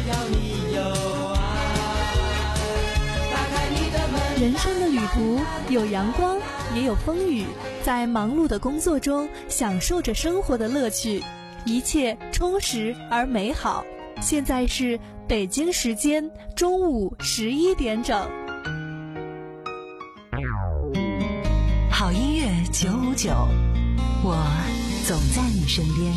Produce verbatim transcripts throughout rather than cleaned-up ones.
要你有爱。打开你的门。 人生的旅途有阳光，也有风雨，在忙碌的工作中享受着生活的乐趣，一切充实而美好。现在是北京时间中午十一点整。 好音乐九五九，我总在你身边。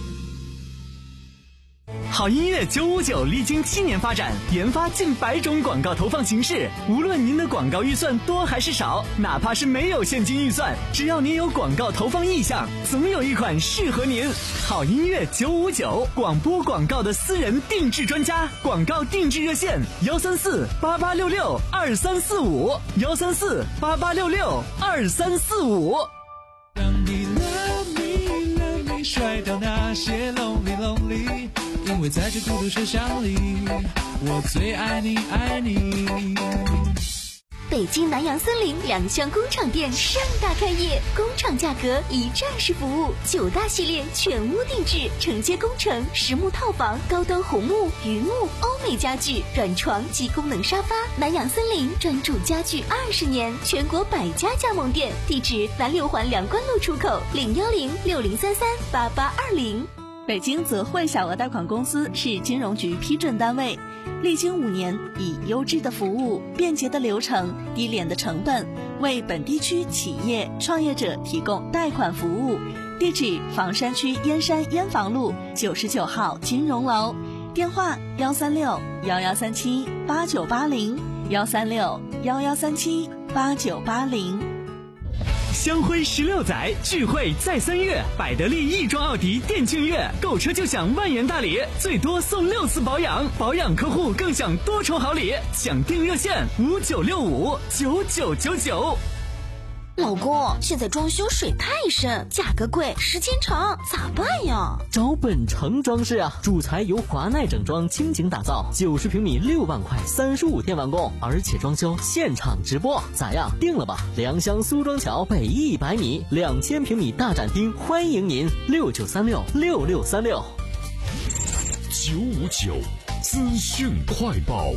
好音乐九五九历经七年发展，研发近百种广告投放形式。无论您的广告预算多还是少，哪怕是没有现金预算，只要您有广告投放意向，总有一款适合您。好音乐九五九，广播广告的私人定制专家，广告定制热线：幺三四八八六六二三四五，幺三四八八六六二三四五。 让你 love me love me， 甩掉那些 lonely lonely。因为在这孤独车厢里，我最爱你爱你。 北京南洋森林两厢工厂店盛大开业，工厂价格一站式服务，九大系列全屋定制，承接工程、实木套房、高端红木、榆木、欧美家具、软床及功能沙发。南洋森林专注家具二十年，全国百家加盟店，地址南六环两关路出口，零幺零六零三三八八二零。 北京泽汇小额贷款公司是金融局批准单位，历经五年，以优质的服务、便捷的流程、低廉的成本，为本地区企业创业者提供贷款服务。地址：房山区燕山燕房路九十九号金融楼，电话：幺三六幺幺三七八九八零，幺三六幺幺三七八九八零。 香辉十六载，聚会在三月，百得利亦庄奥迪店庆月，购车就享万元大礼，最多送六次保养，保养客户更享多重好礼。抢订热线：五九六五九九九九。 老公，现在装修水太深，价格贵，时间长，咋办呀？ 找本城装饰啊，主材由华奈整装倾情打造，九十平米六万块，三十五天完工，而且装修现场直播，咋样？定了吧？良乡苏庄桥北一百米，两千平米大展厅，欢迎您，六九三六六六三六。 九五九资讯快报。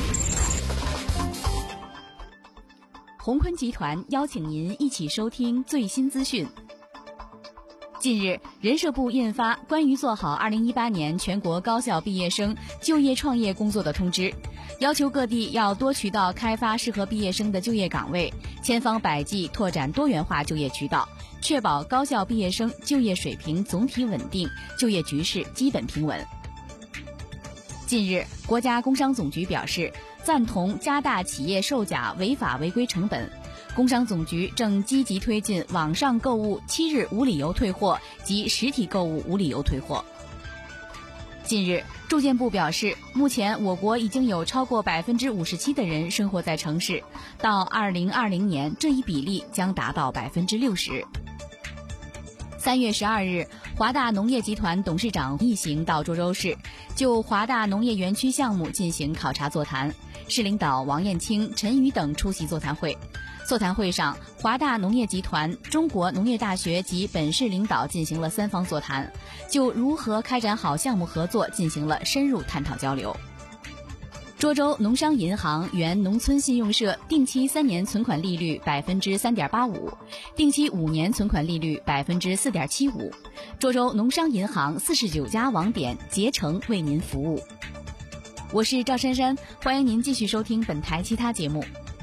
鸿坤集团邀请您一起收听最新资讯。近日，人社部印发关于做好二零一八年全国高校毕业生就业创业工作的通知，要求各地要多渠道开发适合毕业生的就业岗位，千方百计拓展多元化就业渠道，确保高校毕业生就业水平总体稳定，就业局势基本平稳。近日，国家工商总局表示，赞同加大企业售假违法违规成本。工商总局正积极推进网上购物七日无理由退货及实体购物无理由退货。近日，住建部表示，目前我国已经有超过百分之五十七的人生活在城市，到二零二零年，这一比例将达到百分之六十。三月十二日，华大农业集团董事长一行到涿州市，就华大农业园区项目进行考察座谈。市领导王燕青、陈宇等出席座谈会。座谈会上，华大农业集团、中国农业大学及本市领导进行了三方座谈，就如何开展好项目合作进行了深入探讨交流。涿州农商银行原农村信用社定期三年存款利率百分之三点八五，定期五年存款利率百分之四点七五。涿州农商银行四十九家网点竭诚为您服务。我是赵珊珊，欢迎您继续收听本台其他节目。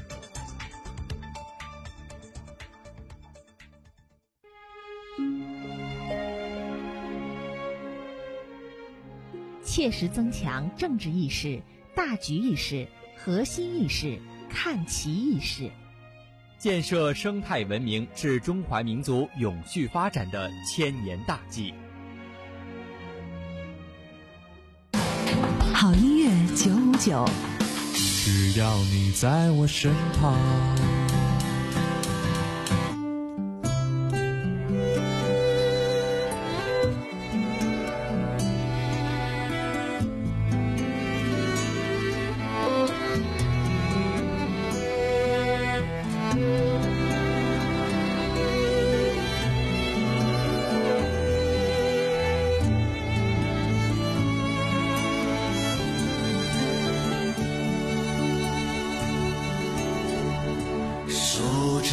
切实增强政治意识、大局意识、核心意识、看齐意识， 建设生态文明是中华民族永续发展的千年大计。 好音乐九五九， 只要你在我身旁。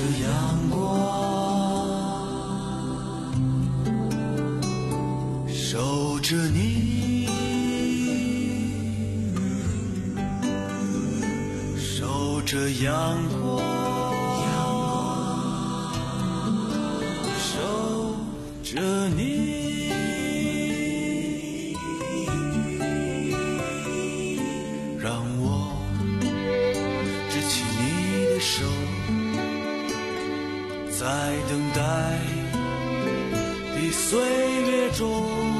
着阳光，守着你，守着阳光，守着你，让我执起你的手，在等待的岁月中，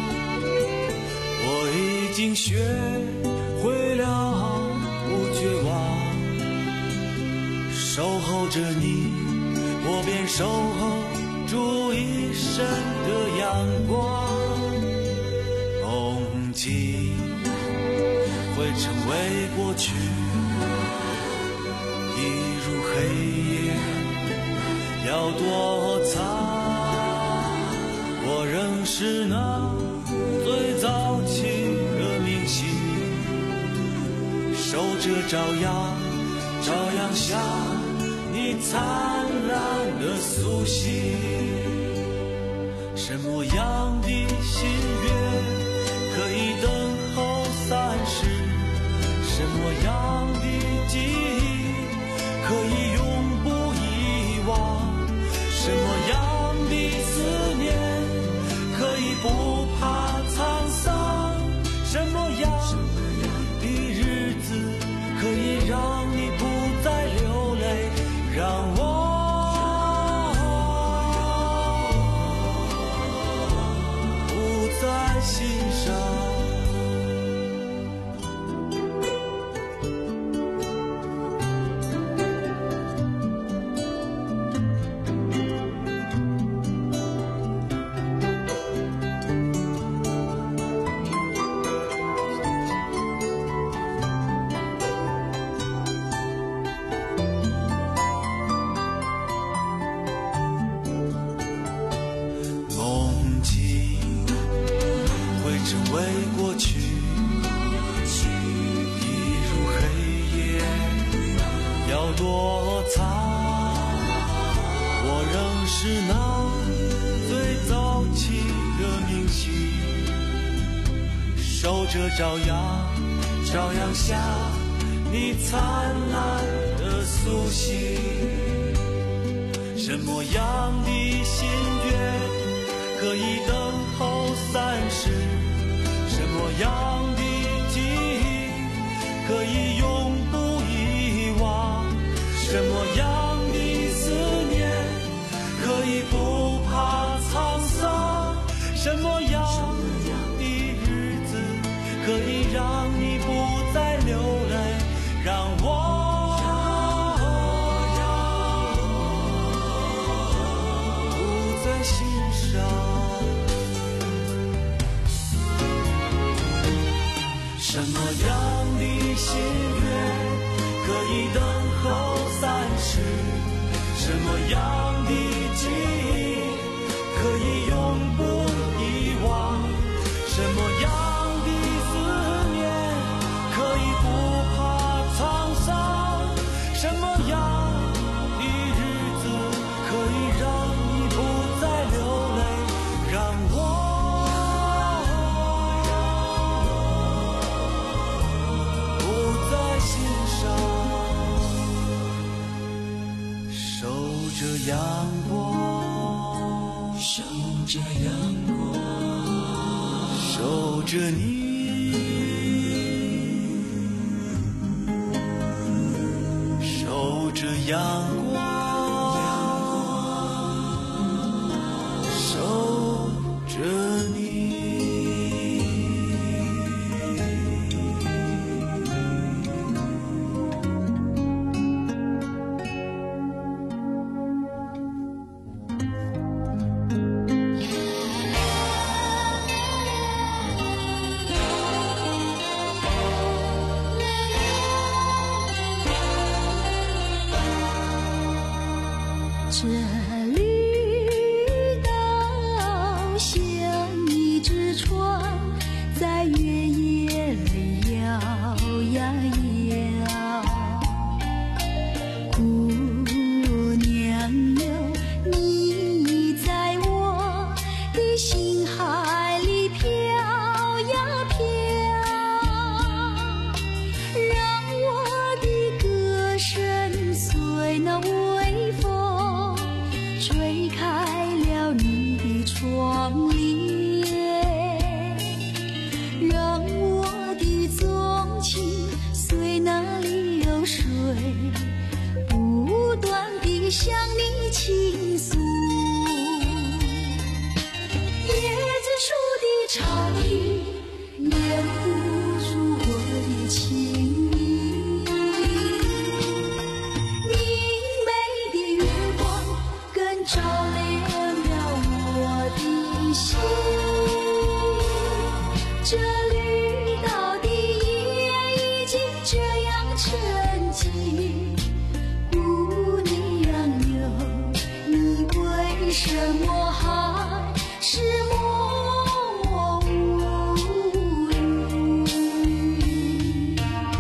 我已经学会了不绝望，守候着你，我便守候住一生的阳光。梦境会成为过去，一如黑夜要躲藏，我仍是那最早期的明星，守着朝阳，朝阳下你灿烂的苏醒。什么样的心愿可以等候三世？什么样的记忆可以永不遗忘？什么样的思念可以不怕沧桑？什么样的日子可以让你不再流泪？让我不再心伤。成为过去，一如黑夜要躲藏，我仍是那最早期的明星，守着朝阳，朝阳下你灿烂的苏醒。什么样的心愿可以等候三世？什么样的记忆可以永不遗忘？什么样的思念可以不怕沧桑？什么样的日子可以让你不再流泪？让我不再心伤。什么样的心愿可以等候三世？什么样的记忆可以永不遗忘？什么样的思念可以不怕沧桑？什么样的日子可以让你不再流泪？让我守着阳光，守着阳光，守着你，守着阳光，守着你。 这绿岛像一只船，在月夜里摇呀摇。姑娘向你倾诉。椰子树的长语掩不住我的情意，明媚的月光更照亮了我的心。这绿岛的夜已经这样沉寂，姑娘哟，你为什么还是默无语？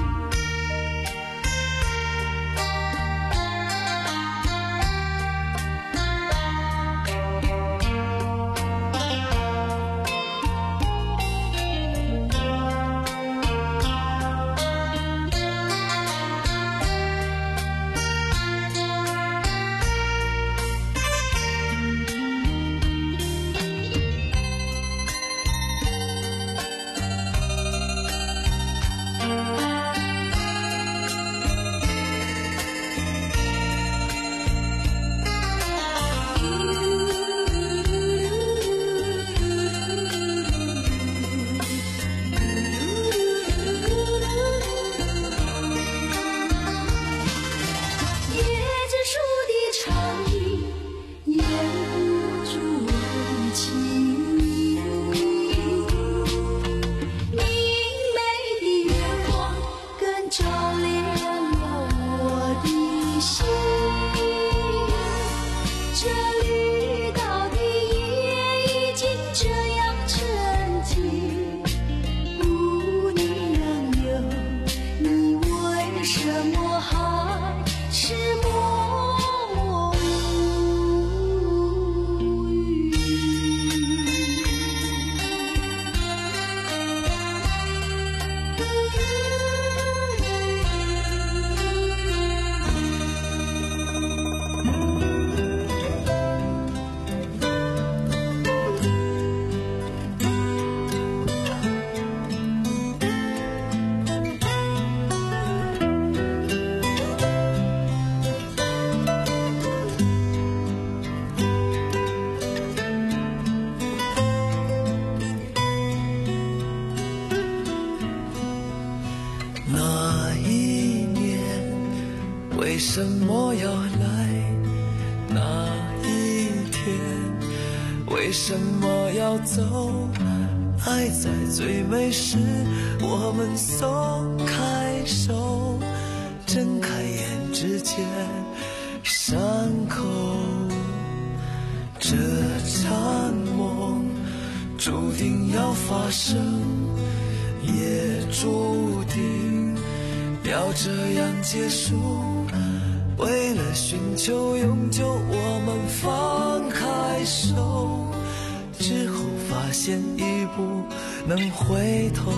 为什么要来那一天？为什么要走？爱在最美时，我们松开手，睁开眼之间，伤口。这场梦注定要发生，也注定要这样结束。为了寻求永久，我们放开手，之后发现已不能回头。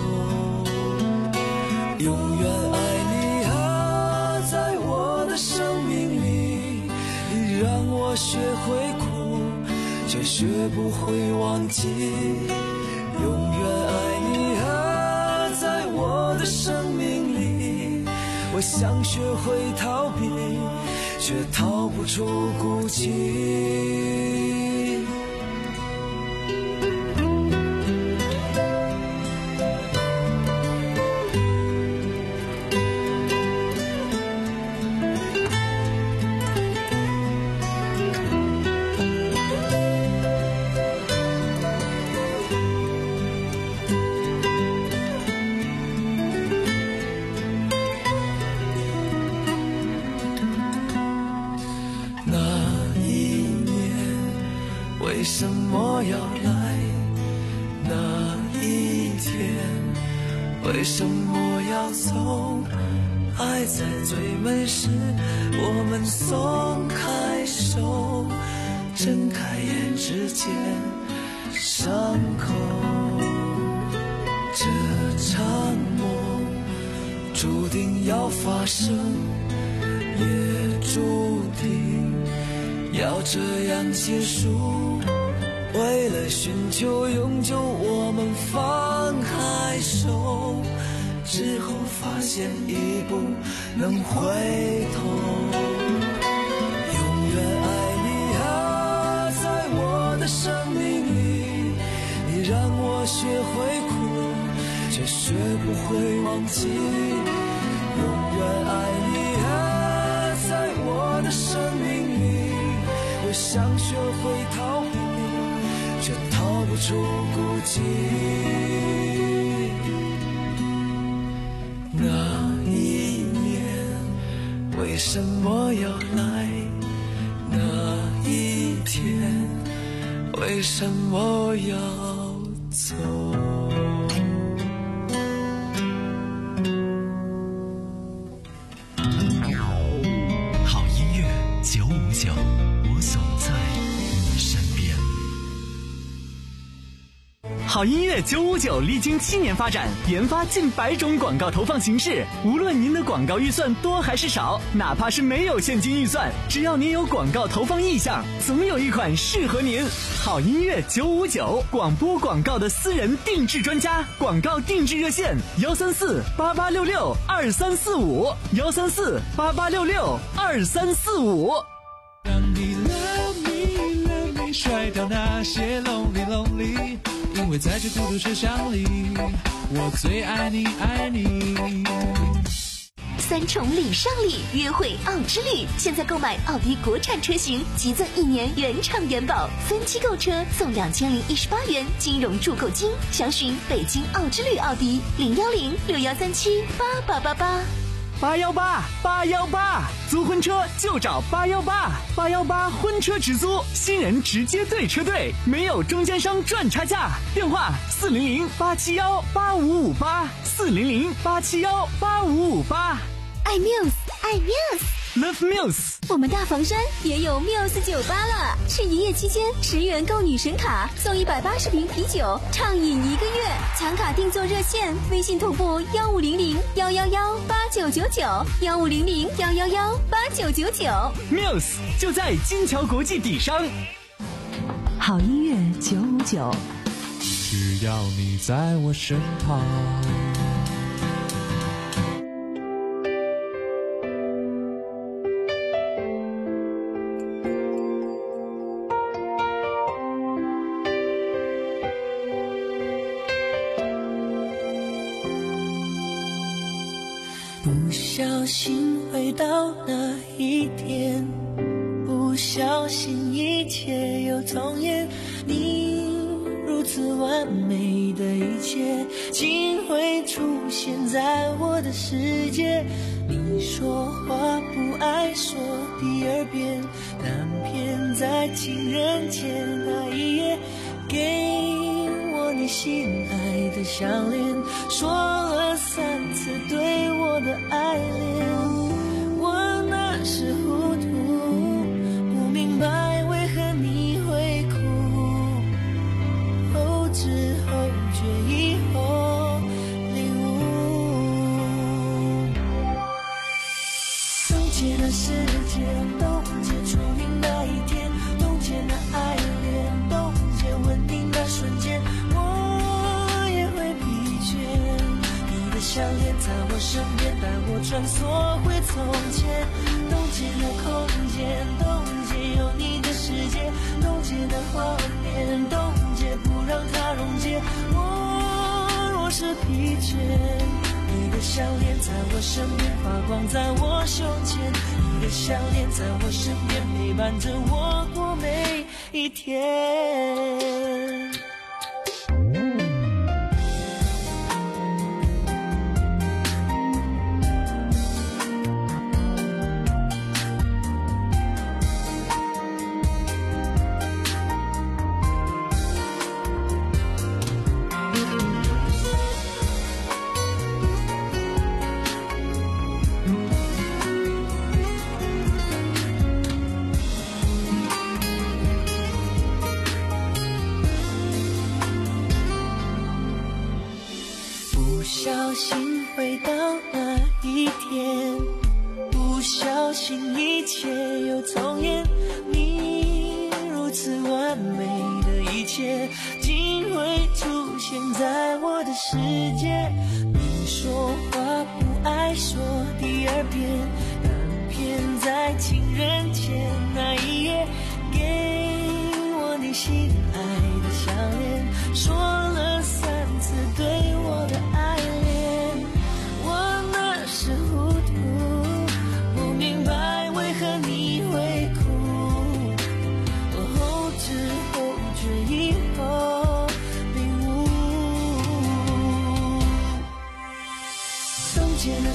永远爱你啊，在我的生命里，你让我学会哭，却学不会忘记。永远爱你啊，在我的生命里，我想学会逃避，却逃不出孤寂。为什么要来那一天？为什么要走？爱在最美时，我们松开手，睁开眼之间，伤口。这场梦注定要发生，也注定要这样结束。为了寻求永久，我们放开手，之后发现已不能回头。永却学不会忘记。永远爱你啊，在我的生命里，我想学会逃避，却逃不出孤寂。那一年为什么要来？那一天为什么要走？ 好音乐九五九，我总在你身边。 好音乐九五九历经七年发展，研发近百种广告投放形式。无论您的广告预算多还是少，哪怕是没有现金预算，只要您有广告投放意向，总有一款适合您。好音乐九五九，广播广告的私人定制专家，广告定制热线：幺三四八八六六二三四五，幺三四八八六六二三四五。 让你 love me love me， 甩掉那些 lonely lonely。因为在这孤独车厢里，我最爱你爱你。 三重礼尚礼，约会奥之旅，现在购买奥迪国产车型，即赠一年原厂原保，分期购车送两千零一十八元金融助购金。详询北京奥之旅奥迪零幺零六幺三七八八八八。 八幺八八幺八，租婚车就找八幺八，八幺八婚车直租，新人直接对车队，没有中间商赚差价。电话四零零八七幺八五五八，四零零八七幺八五五八。 爱 Muse， 爱 Muse，Love Muse。 我们大房山也有 Muse 酒吧了，是营业期间十元购女神卡送一百八十瓶啤酒，畅饮一个月。抢卡订座热线：微信同步幺五零零幺幺幺八九九九，幺五零零幺幺幺八九九九。 Muse 就在金桥国际底商。 好音乐九五九， 只要你在我身旁。 不小心回到那一天，不小心一切又重演，你如此完美的一切竟会出现在我的世界。你说话不爱说第二遍，但偏在情人节那一夜给我你心爱的项链，说了三次对我的爱恋。我那时糊涂，不明白为何你会哭，后知后觉以后领悟，冻结那时间，冻结初恋那一天，冻结那爱恋，冻结吻你那瞬间，我也会疲倦。你的项链在我身边，带我穿梭回从前，冻结那空间，冻结有你的世界，冻结那画面，冻结不让它溶解。我若是疲倦，你的项链在我身边发光在我胸前，你的项链在我身边陪伴着我过每一天。不小心回到那一天，不小心一切又重演，你如此完美的一切竟会出现在我的世界。你说话不爱说第二遍，但偏在情人节那一夜给我你心爱的项链，说了三次对我的爱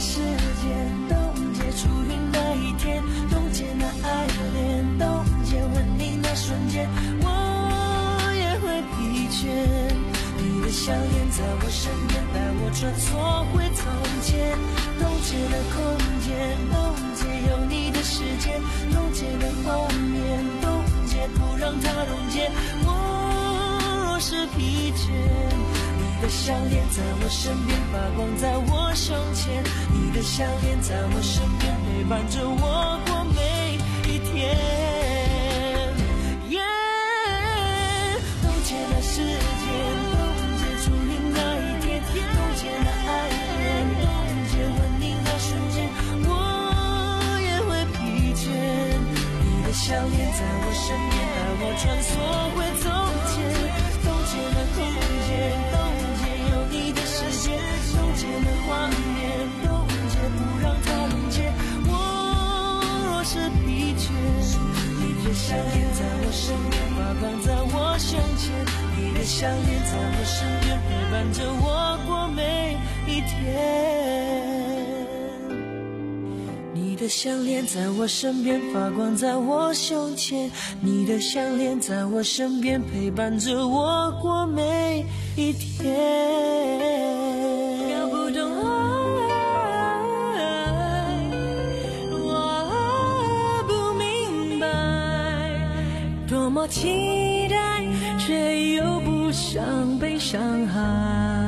时间，冻结初遇那一天，冻结那爱恋，冻结吻你那瞬间，我也会疲倦。你的笑脸在我身边，带我穿梭回从前，冻结了空间，冻结有你的时间，冻结了画面，冻结不让它溶解。我若是疲倦，你的项链在我身边发光，在我胸前，你的项链在我身边陪伴着我过每一天。Yeah， 冻结了时间，项链在我身边，带我穿梭回从前，冻结了空间，冻结有你的世界，冻结了画面，冻结不让它溶解。我若是疲倦，你的项链在我身边发光，在我胸前，你的项链在我身边陪伴着我过每一天。你的项链在我身边发光，在我胸前，你的项链在我身边陪伴着我过每一天。搞不懂爱，我不明白，多么期待，却又不想被伤害。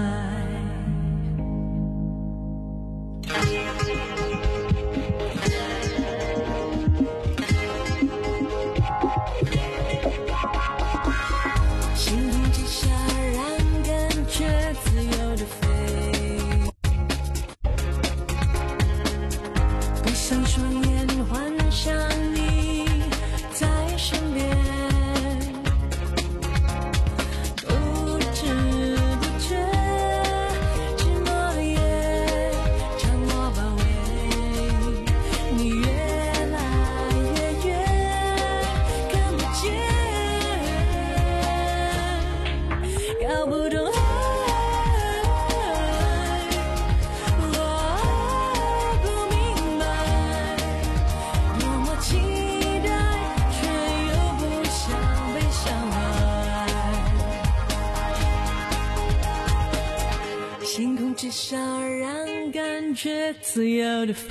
自由的飞，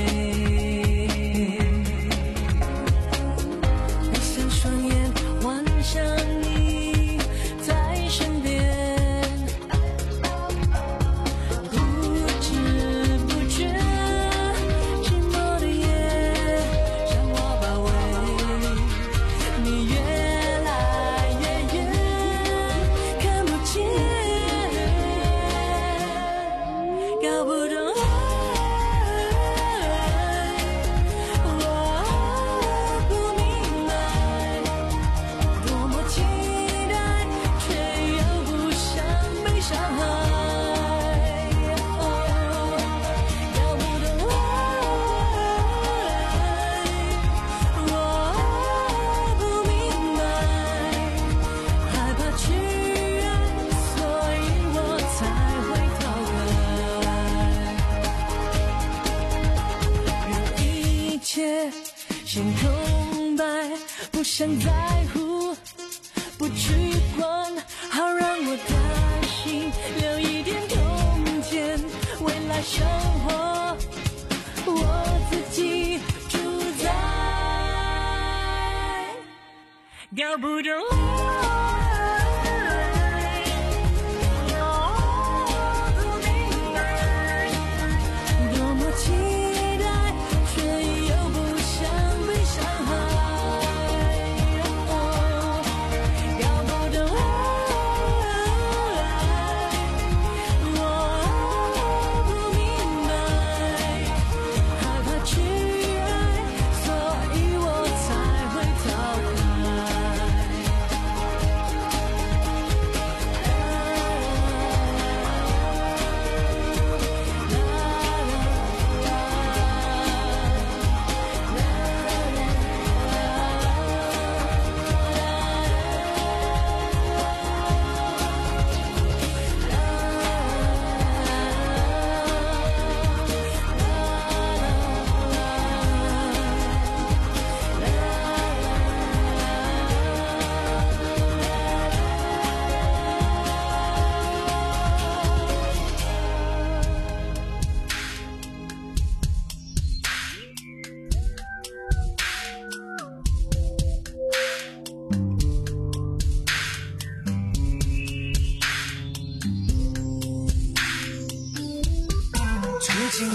闭上双眼，幻想你在身边，不知不觉，寂寞的夜将我包围，你越来越远，看不见，搞不懂。先空白，不想在乎，不去管，好让我的心留一点空间，未来生活我自己主宰，搞不懂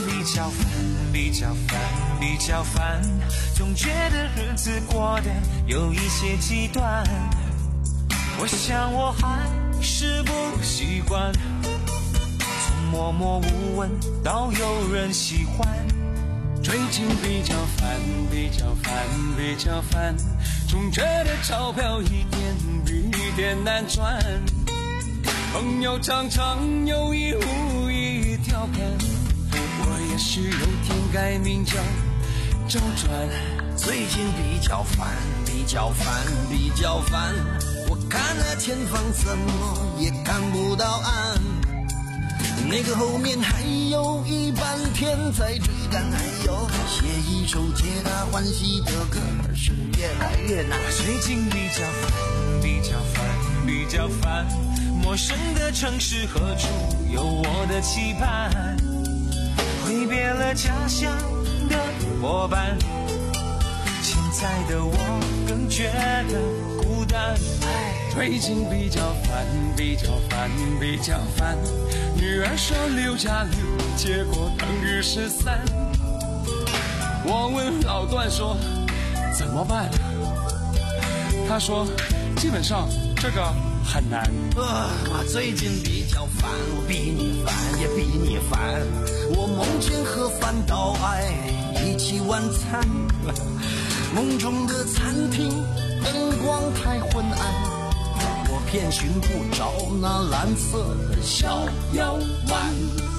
比较烦，比较烦，比较烦，总觉得日子过得有一些极端。我想我还是不习惯，从默默无闻到有人喜欢。最近比较烦，比较烦，比较烦，总觉得钞票一点比一点难赚。朋友常常有意无意调侃，我也许有天改名叫周转。 最近比较烦，比较烦，比较烦，我看了前方怎么也看不到岸，那个后面还有一半天在追赶，还有写一首皆大欢喜的歌是越来越难。 最近比较烦，比较烦，比较烦，陌生的城市何处有我的期盼？挥别了家乡的伙伴，现在的我更觉得孤单。最近比较烦，比较烦，比较烦，女儿说六加六，结果等于十三。我问老段说怎么办，他说基本上这个很难。 啊，我最近比较烦，我比你烦也比你烦，我梦见和范岛爱一起晚餐，梦中的餐厅灯光太昏暗，我偏寻不着那蓝色的小药丸。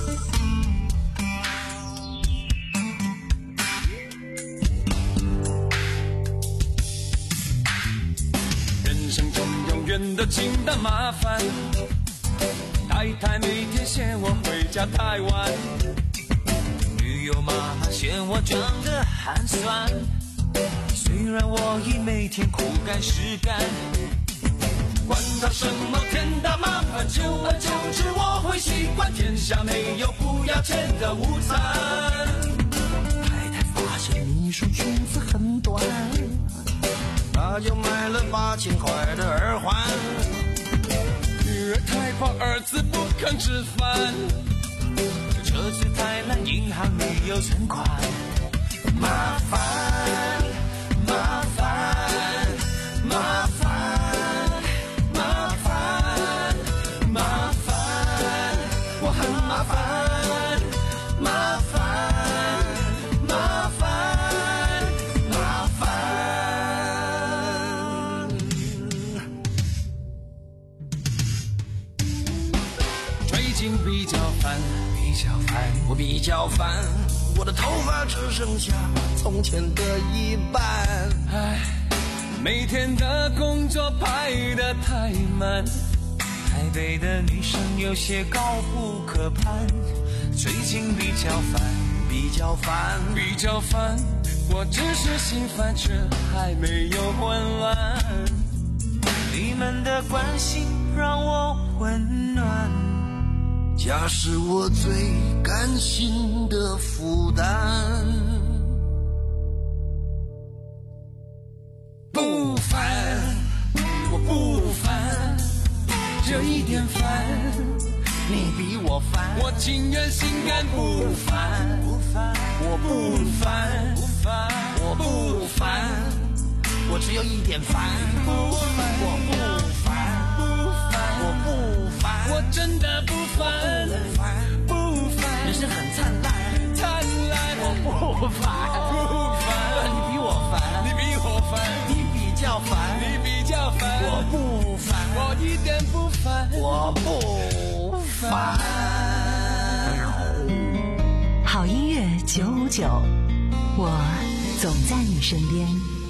人生中永远都经得麻烦，太太每天嫌我回家太晚，女友妈妈嫌我装得寒酸，虽然我已每天苦干实干，管他什么天大麻烦，久而久之我会习惯，天下没有不要钱的午餐。 太太发现你说裙子很短，他就买了八千块的耳环。 女儿太怕儿子不肯吃饭，车子太烂，银行没有存款。麻烦，麻烦，麻烦，麻烦，麻烦，我很麻烦，麻烦，麻烦，麻烦。最近比较烦，比较烦， 我比较烦，我的头发只剩下从前的一半。 唉，每天的工作排得太满，台北的女生有些高不可攀。最近比较烦， 比较烦， 比较烦，我只是心烦，却还没有混乱。你们的关心让我温暖， 家是我最甘心的负担。 不烦，我不烦，只有一点烦， 你比我烦， 我情愿心甘不烦， 不烦， 我不烦， 不烦，我不烦，我只有一点烦， 不烦， 我不烦， 不烦， 我不烦， 我真的不烦，不烦， 人生很灿烂， 灿烂， 我不烦， 不烦， 你比我烦， 你比我烦， 你比较烦， 你比较烦， 我不烦， 我一点不烦， 我不烦。 好音乐九五九，我总在你身边。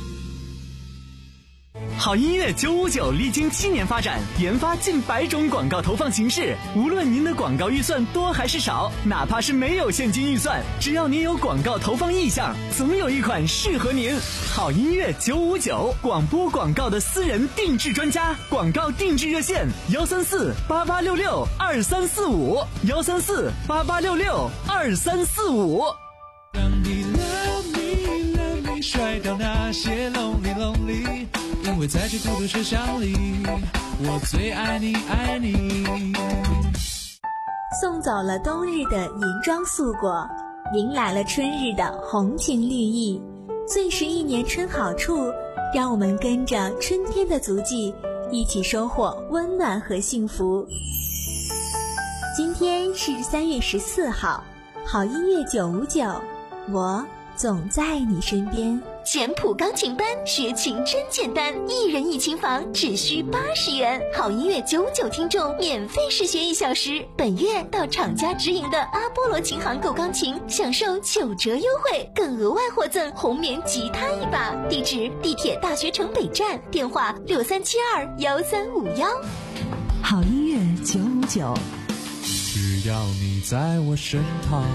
好音乐九五九历经七年发展，研发近百种广告投放形式。无论您的广告预算多还是少，哪怕是没有现金预算，只要您有广告投放意向，总有一款适合您。好音乐九五九，广播广告的私人定制专家，广告定制热线：幺三四八八六六二三四五，幺三四八八六六二三四五。 让你 love me love me 甩掉那些 lonely lonely， 因为在这孤独车厢里，我最爱你爱你。 送走了冬日的银装素裹， 迎来了春日的红情绿意。最是一年春好处，让我们跟着春天的足迹，一起收获温暖和幸福。今天是三月十四号，好音乐九五九，我总在你身边。 简谱钢琴班学琴真简单，一人一琴房只需八十元，好音乐九五九听众免费试学一小时。本月到厂家直营的阿波罗琴行购钢琴，享受九折优惠，更额外获赠红棉吉他一把。地址：地铁大学城北站，电话六三七二幺三五幺。 好音乐九五九， 只要你在我身旁。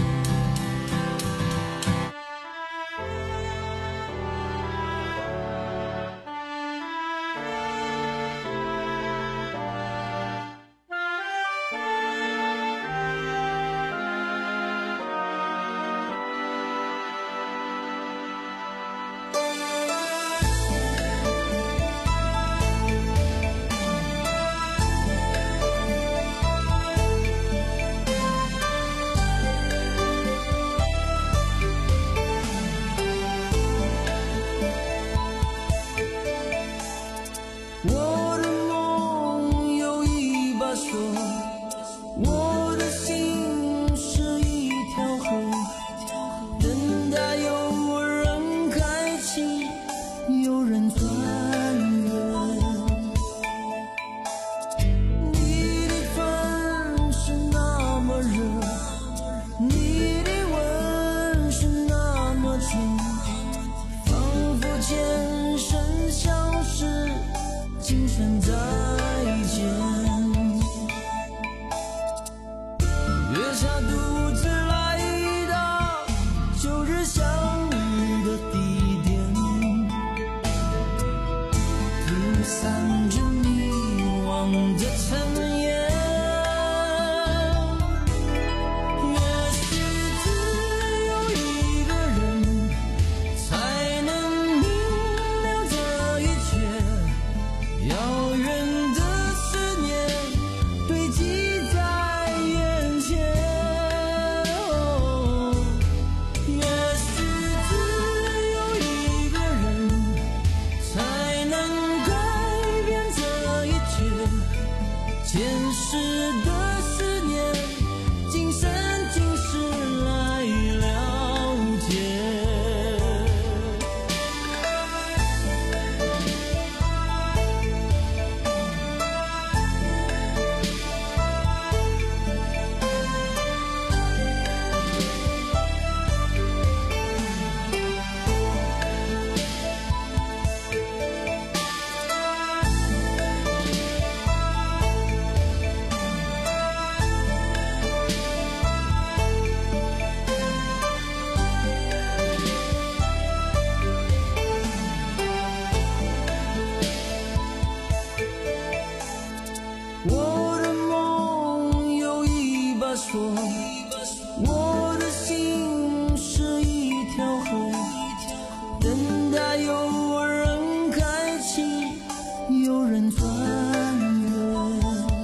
我的心是一条河，等待有人开启，有人穿越。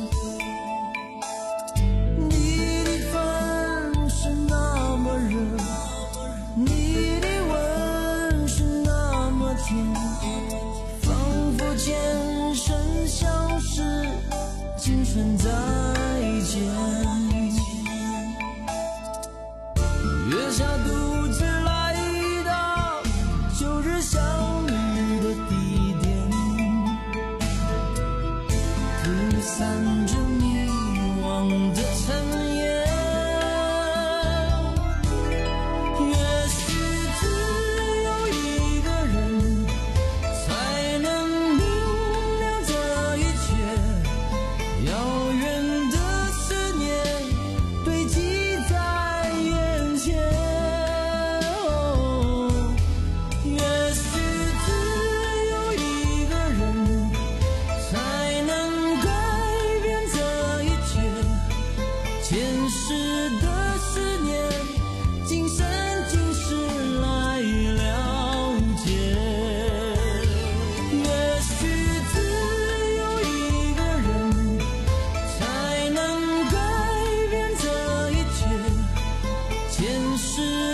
你的饭是那么热，你的吻是那么甜，仿佛前生相识，今生再见。月下独自来到旧日相遇的地点，吐散着迷惘的尘烟。也许只有一个人才能明了这一切，遥远的思念堆积在眼前。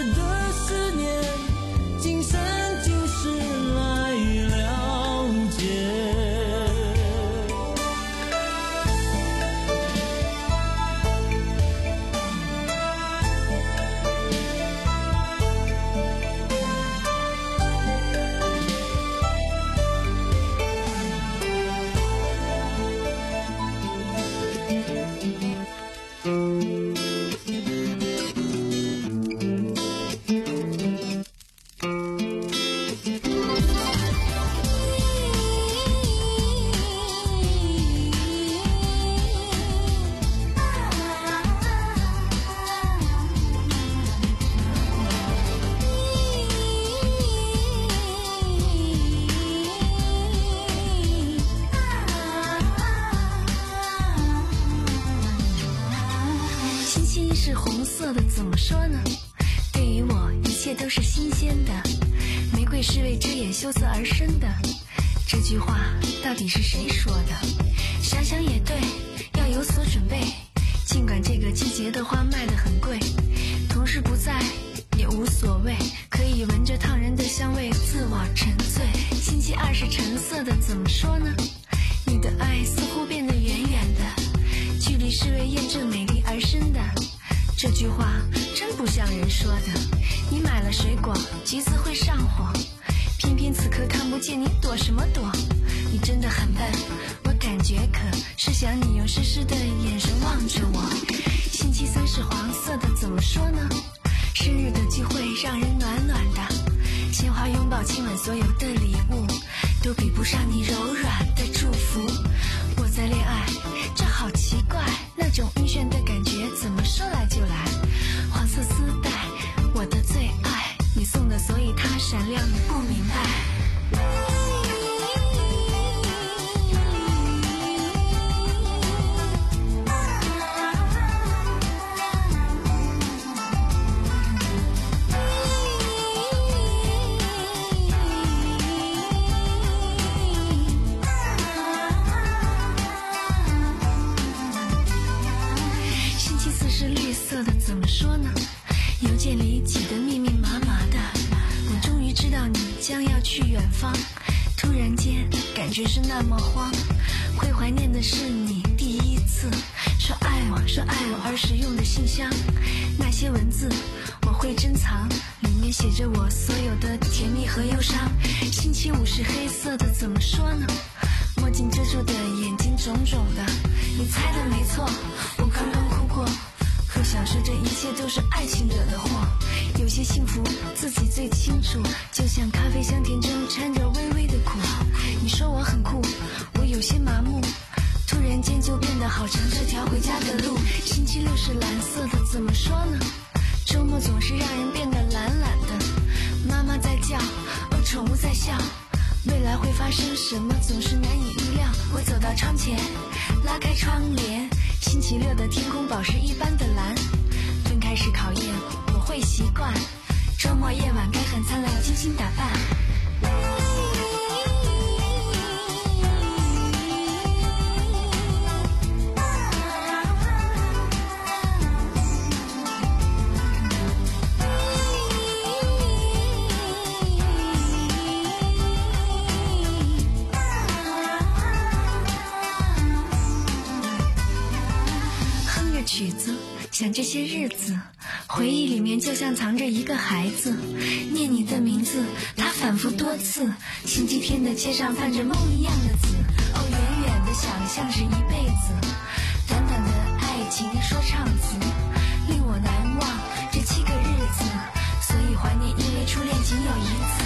的思念，今生今世来了解。 是红色的，怎么说呢？对于我，一切都是新鲜的。玫瑰是为遮掩羞涩而生的。这句话到底是谁说的？想想也对，要有所准备。尽管这个季节的花卖得很贵，同事不在也无所谓，可以闻着烫人的香味，自我沉醉。星期二是橙色的，怎么说呢？你的爱似乎变得远远的，距离是为验证美丽而生的。这句话真不像人说的。你买了水果，橘子会上火，偏偏此刻看不见，你躲什么躲？你真的很笨，我感觉可是想你用湿湿的眼神望着我。星期三是黄色的，怎么说呢？生日的聚会让人暖暖的，鲜花拥抱亲吻，所有的礼物都比不上你柔软的祝福。我在恋爱，这好奇怪，那种晕眩的感觉怎么说来就来。黄色丝带，我的最爱，你送的，所以它闪亮，你不明白。怎么说呢？邮件里挤得密密麻麻的，我终于知道你将要去远方。突然间感觉是那么慌，会怀念的是你第一次说爱我说爱我而使用的信箱，那些文字我会珍藏，里面写着我所有的甜蜜和忧伤。星期五是黑色的，怎么说呢？墨镜遮住的眼睛肿肿的，你猜的没错，我刚刚哭过，可想说这一切都是爱情惹的祸。有些幸福自己最清楚，就像咖啡香甜中掺着微微的苦。你说我很酷，我有些麻木，突然间就变得好长这条回家的路。星期六是蓝色的，怎么说呢？周末总是让人变得懒懒的，妈妈在叫，而宠物在笑，未来会发生什么总是难以预料。我走到窗前，拉开窗帘，星期六的天空宝石一般的蓝。分开是考验，我会习惯，周末夜晚该很灿烂，精心打扮。曲子，想这些日子，回忆里面就像藏着一个孩子，念你的名字，他反复多次。星期天的街上泛着梦一样的紫，哦，远远的想象是一辈子，短短的爱情说唱词，令我难忘这七个日子，所以怀念，因为初恋仅有一次。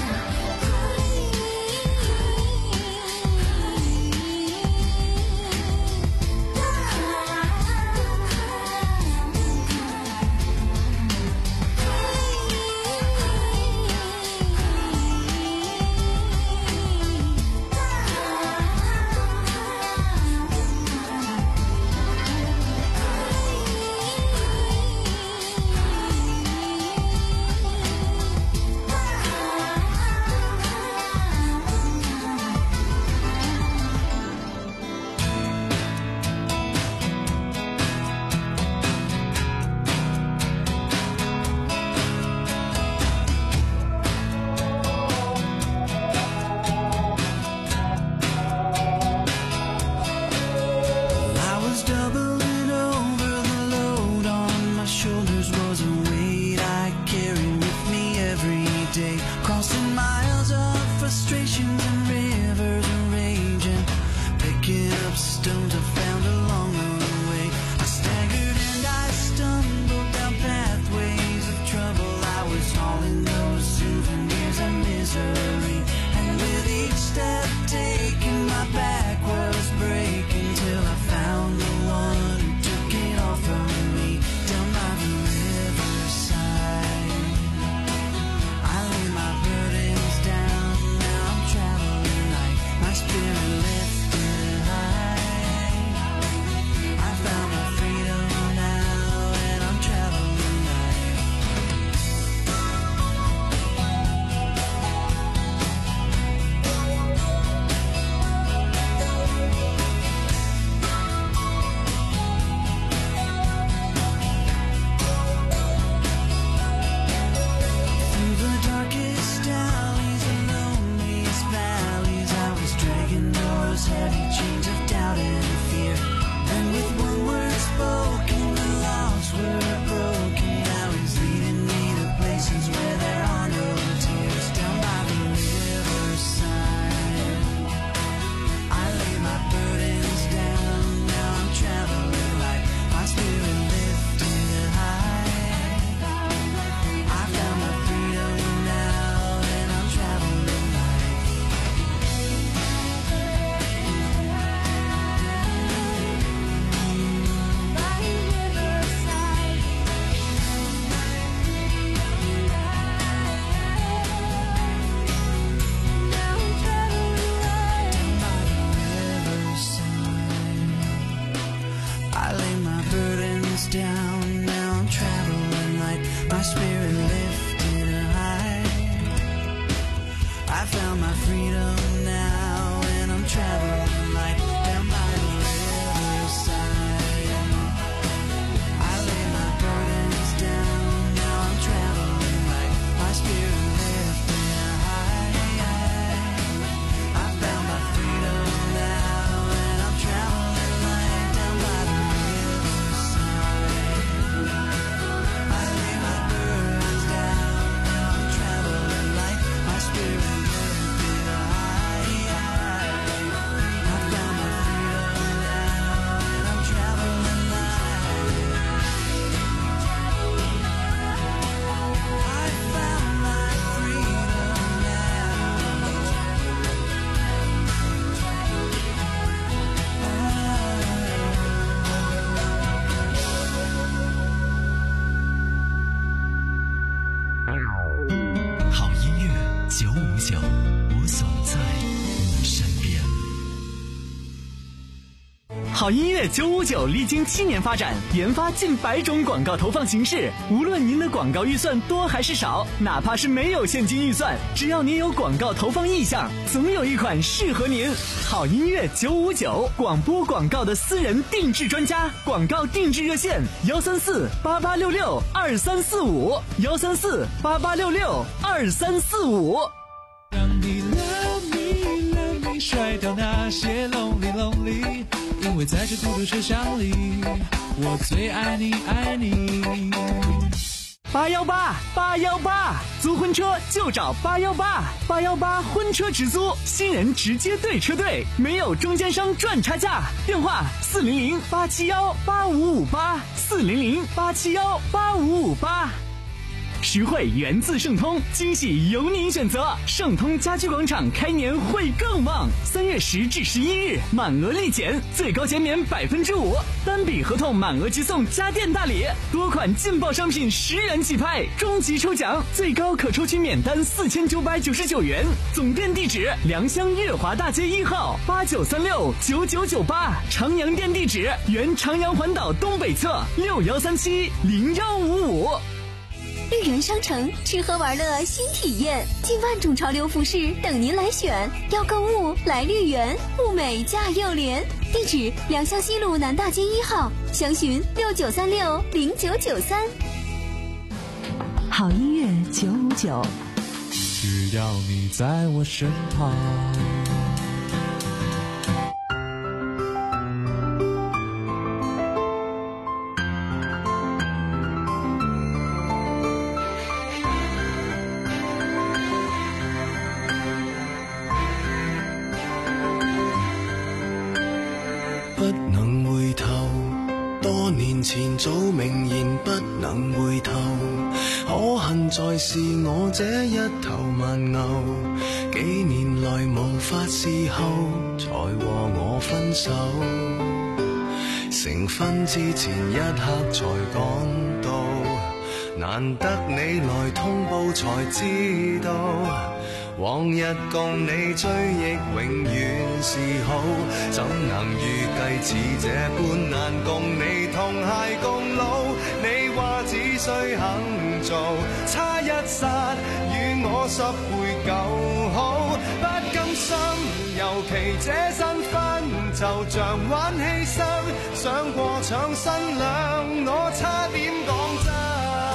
found my freedom now, and I'm traveling light down by the riverside. I lay my burdens down, now I'm traveling light, my spirit lifted high. I found my freedom now, and I'm traveling light down by the riverside. I lay my burdens down, now I'm traveling light, my spirit lifted high. I found my freedom now, and I'm traveling light. I found my freedom now。好音乐九五九，我总在你身边。 好音乐九五九历经七年发展，研发近百种广告投放形式。无论您的广告预算多还是少，哪怕是没有现金预算，只要您有广告投放意向，总有一款适合您。好音乐九五九，广播广告的私人定制专家，广告定制热线：幺三四八八六六二三四五，幺三四八八六六二三四五。 让你 love me love me 甩掉那些 lonely lonely， 因为在这孤独车厢里，我最爱你爱你。 八幺八八幺八，租婚车就找八幺八，八幺八婚车直租，新人直接对车队，没有中间商赚差价。电话四零零八七幺八五五八，四零零八七幺八五五八。实惠源自盛通，惊喜由您选择。盛通家居广场开年会更旺，三月十至十一日满额立减，最高减免百分之五，单笔合同满额即送家电大礼，多款劲爆商品十元起拍，终极抽奖最高可抽取免单四千九百九十九元。总店地址：良乡悦华大街一号八九三六九九九八，长阳店地址：原长阳环岛东北侧六幺三七零幺五五。 绿园商城吃喝玩乐新体验，近万种潮流服饰等您来选。要购物来绿园，物美价又廉。地址：良乡西路南大街一号，详询六九三六零九九三。 好音乐九五九， 只要你在我身旁。 前早明言不能回頭，可恨在是我這一頭蠻牛，幾年來無法侍候，才和我分手。成婚之前一刻才趕到，難得你來通報才知道，往日共你追憶永遠是好，怎能預計似這般難共你同偕共老？你話只需肯做，差一剎與我十倍夠好，不甘心，尤其這身份就像玩犧牲，想過搶新娘，我差點講真。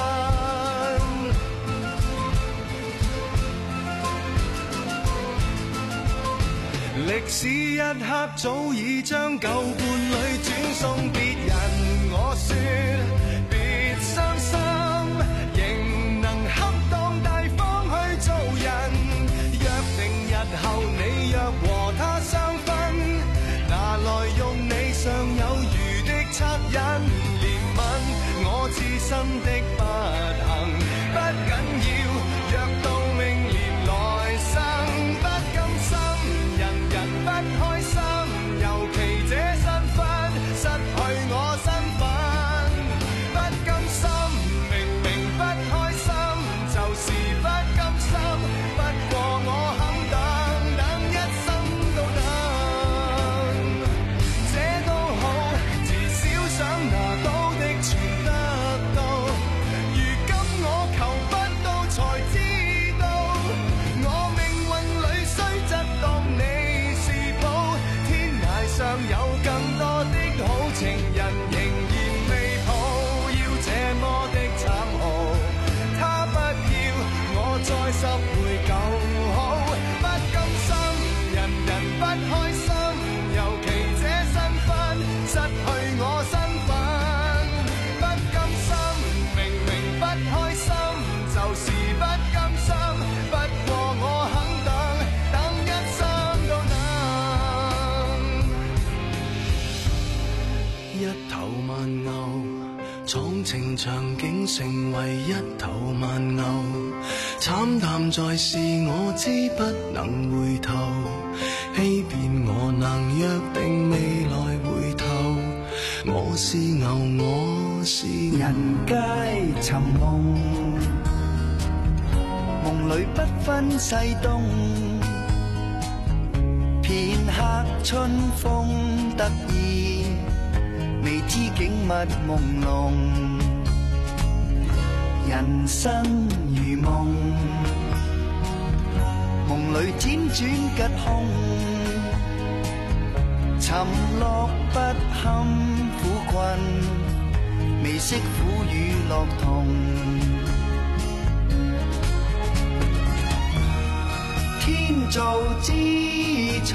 歷史一刻早已將舊伴侶轉送別人，我說別傷心，仍能恰當大方去做人。約定日後你若和他相分，拿來用你尚有餘的惻隱憐憫我自身的不幸，不緊要，若到明年來生，不甘心。不開心，尤其這身份失去我身份，不甘心，明明不開心，就是不甘心。不過我肯等，等一生都等，這都好，至少想拿到的全得到， 十回舊好，不甘心人人不開心，尤其這身份失去我身份，不甘心明明不開心，就是不甘心，不過我肯等，等一生都等。一頭慢牛闖情場竟成為一頭慢牛，慘淡在是我知不能回頭，欺騙我能約定未來回頭，我是牛我是人皆尋夢，夢裏不分西東，片刻春風得意，未知景物朦朧，人生如夢，夢裏輾轉吉凶，沉落不堪苦困，未識苦與樂同，天造之材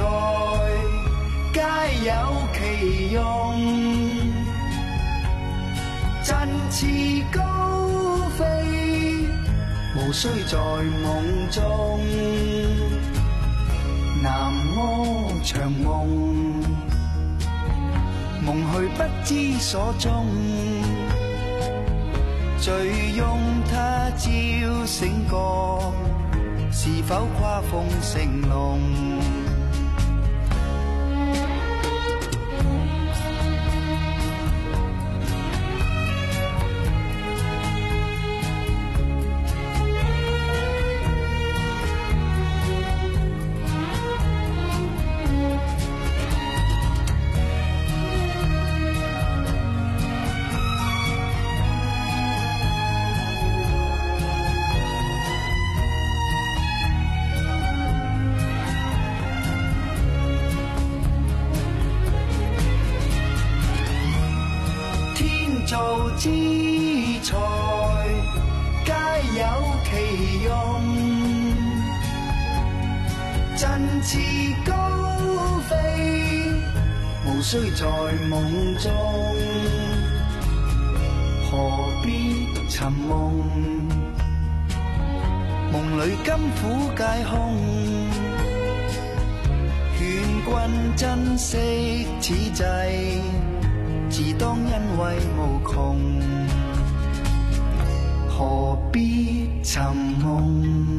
皆有其用，振翅高飛，無需在夢中。南柯長夢，夢去不知所蹤，醉擁他朝醒覺，是否跨鳳成龍？造之材皆有其用，振翅高飛，無需在夢中，何必尋夢？夢裏甘苦皆空，勸君珍惜此際，自當欣慰無窮，何必尋夢？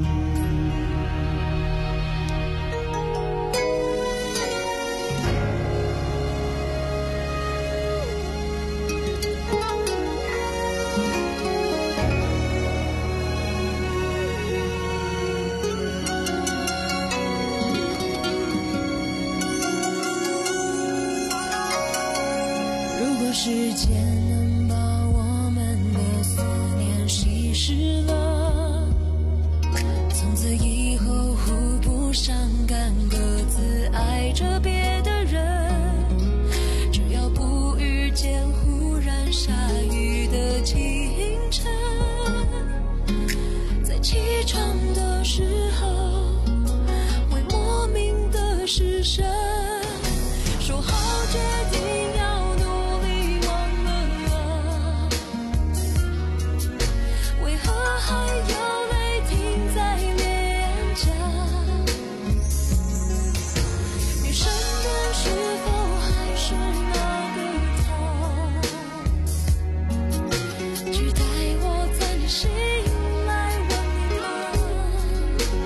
时间能把我们的思念稀释了，从此以后互不伤感，各自爱着别的人。只要不遇见忽然下雨的清晨，在起床的时候会莫名的失神，说好决定要还有泪停在脸颊，女生的是否还是那个他，期待我在你醒来问你们，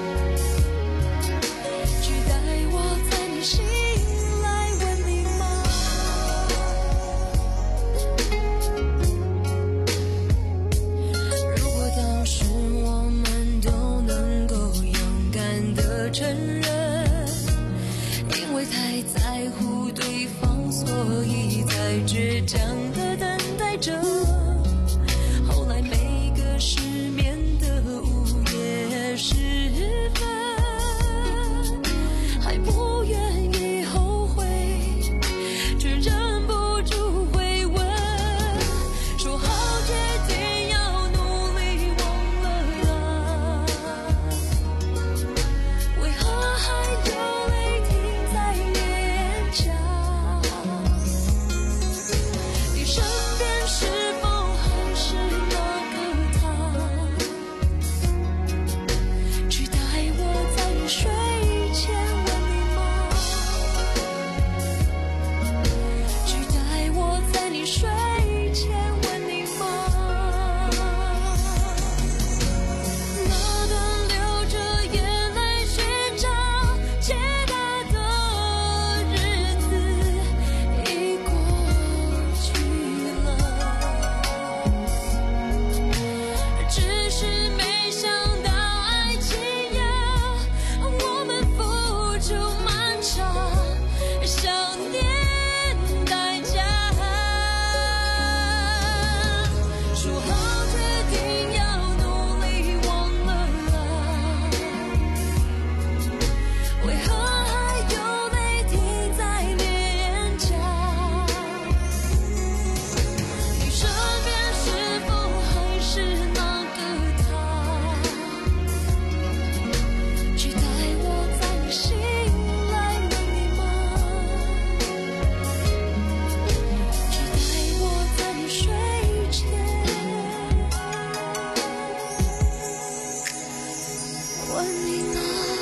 问你呢？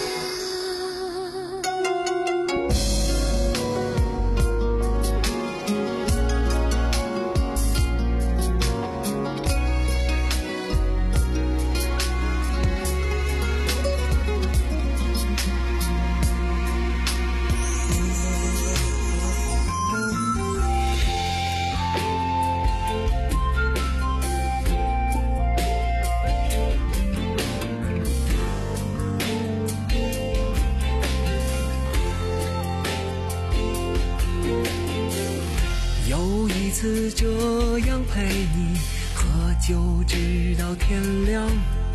有一次这样陪你喝酒直到天亮，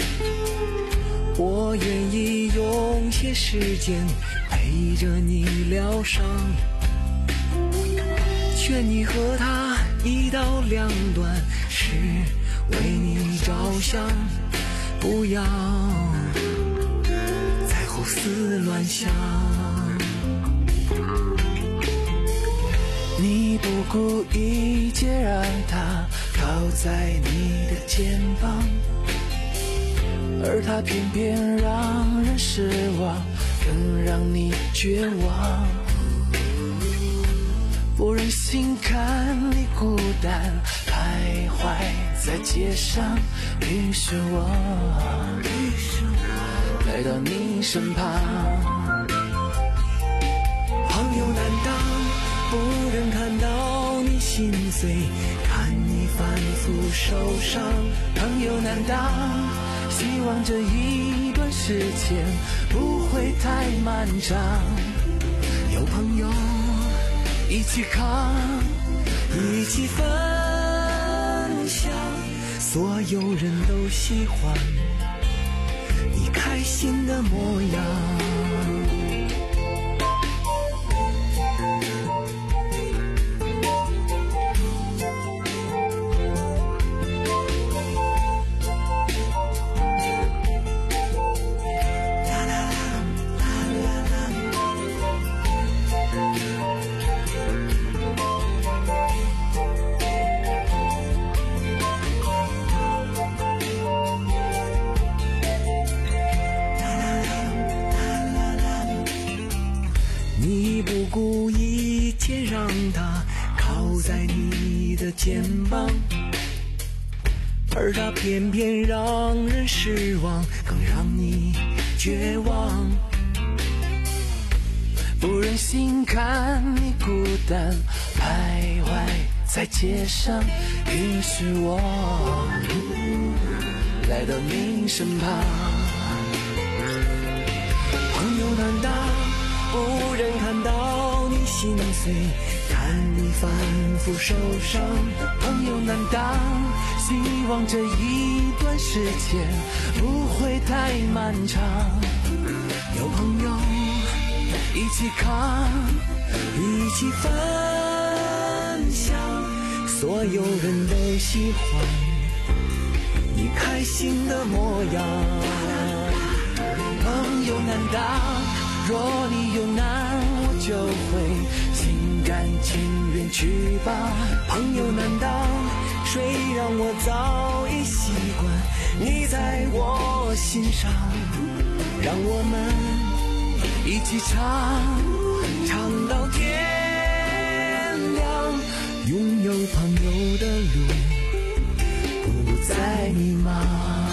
我愿意用些时间陪着你疗伤，劝你和他一刀两断，是为你着想，不要再胡思乱想。你不顾一切让他靠在你的肩膀，而他偏偏让人失望，更让你绝望。不忍心看你孤单徘徊在街上，于是我来到你身旁。朋友难当，不忍看到你心碎，看你反复受伤。朋友难当，希望这一段时间不会太漫长。有朋友一起扛，一起分享，所有人都喜欢你开心的模样。你不顾一切让他靠在你的肩膀，而他偏偏让人失望，更让你绝望。不忍心看你孤单徘徊在街上，于是我来到你身旁。朋友难当，不忍看到你心碎，看你反复受伤。朋友难当，希望这一段时间不会太漫长。有朋友一起扛，一起分享，所有人都喜欢你开心的模样。朋友难当，若你有难，我就会心甘情愿去吧。朋友难当，谁让我早已习惯你在我心上。让我们一起唱，唱到天亮。拥有朋友的路不再迷茫。